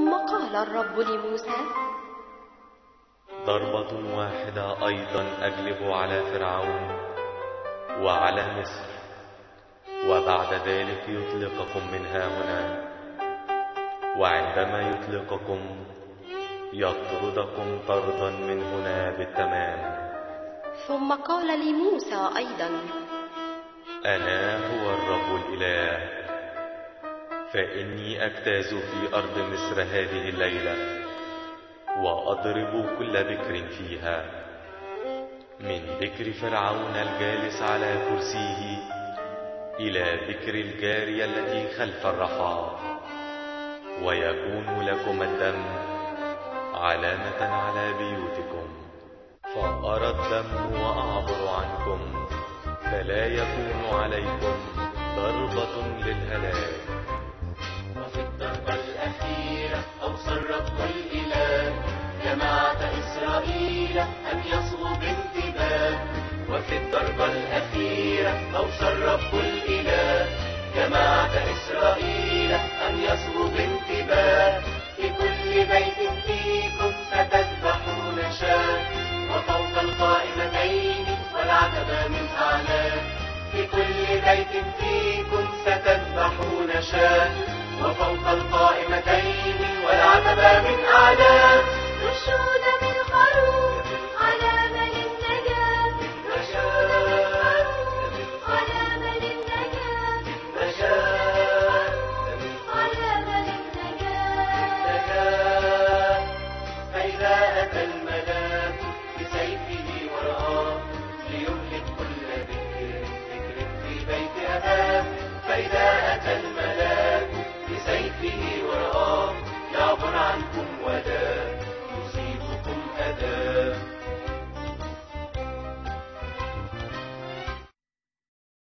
ثم قال الرب لموسى: ضربة واحدة أيضا أجلب على فرعون وعلى مصر، وبعد ذلك يطلقكم من هنا، وعندما يطلقكم يطردكم طردا من هنا بالتمام. ثم قال لموسى أيضا: أنا هو الرب الإله، فإني أجتاز في أرض مصر هذه الليلة، وأضرب كل بكر فيها، من بكر فرعون الجالس على كرسيه إلى بكر الجارية التي خلف الرحى، ويكون لكم الدم علامة على بيوتكم، فأرى الدم وأعبر عنكم، فلا يكون عليكم ضربة للهلاك. وفي الضربة الأخيرة أوصى الرب الإله جماعة إسرائيل أن يصغوا بانتباه. وفي الضربة الأخيرة أوصى الرب الإله جماعة إسرائيل أن يصغوا بانتباه. في كل بيت فيكم ستذبحون شاة، وفوق القائمتين والعتبة من أعلاه. في كل بيت فيكم ستذبحون شاة، وفوق القائمتين والعتبة من أعلاه. نشود من خروف علامة للنجاة، نشود من خروف علامة للنجاة، نجاة علامة للنجاة. فإذا أتى الملاك بسيفه ورآه ليهلك كل بكر في بيت أباه. فإذا أتى الملاك بسيفه ورآه يعبر عنكم ولا